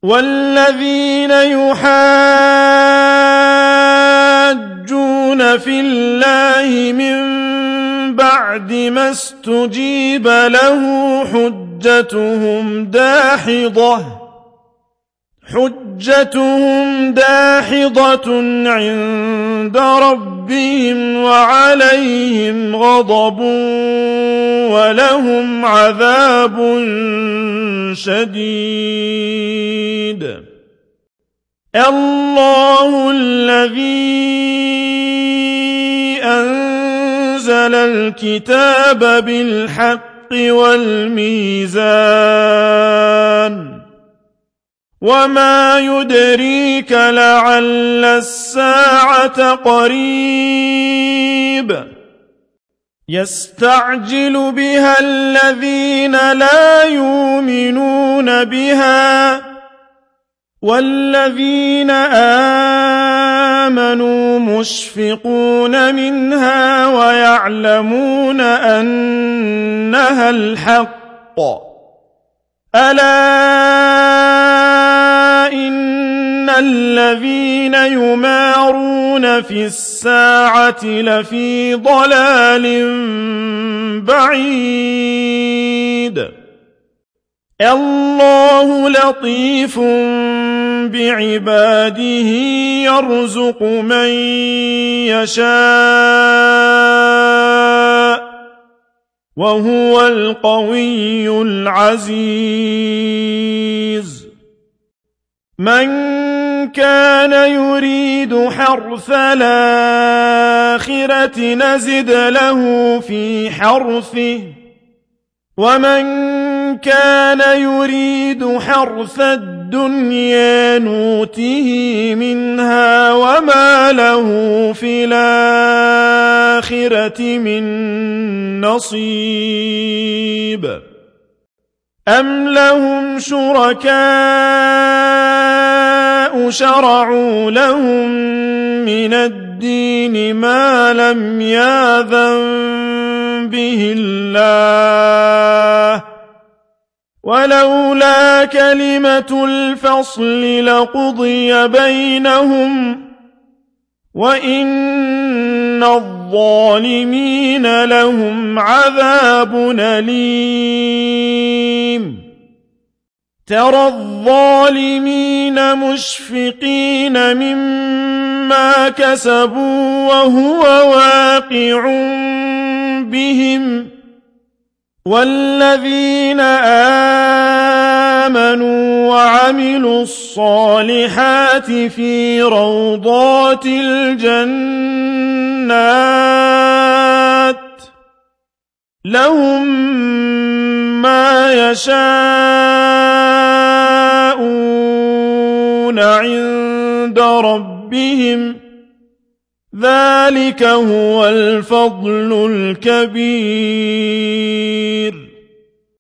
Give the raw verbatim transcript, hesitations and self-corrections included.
والذين يحاجون في الله من بعد ما استجيب له حجتهم داحضة حجتهم داحضة عند ربهم وعليهم غضب ولهم عذاب شديد. الله الذي أنزل الكتاب بالحق والميزان وما يدريك لعل الساعة قريب يستعجل بها الذين لا يؤمنون بها والذين آمنوا مشفقون منها ويعلمون أنها الحق ألا إن الذين يمارون في الساعة لفي ضلال بعيد. الله لطيف بعباده يرزق من يشاء وهو القوي العزيز. من كان يريد حرث الآخرة نزد له في حرثه ومن كان يريد حرث الدنيا نوته منها وما له في الآخرة من نصيب. أم لهم شركاء شرعوا لهم من الدين ما لم يأذن به الله ولولا كلمة الفصل لقضي بينهم وإن الظالمين لهم عذاب أليم. ترى الظالمين مشفقين مما كسبوا وهو واقع بهم والذين آمنوا وعملوا الصالحات في روضات الجنات لهم ما يشاءون عند ربهم ذلك هو الفضل الكبير.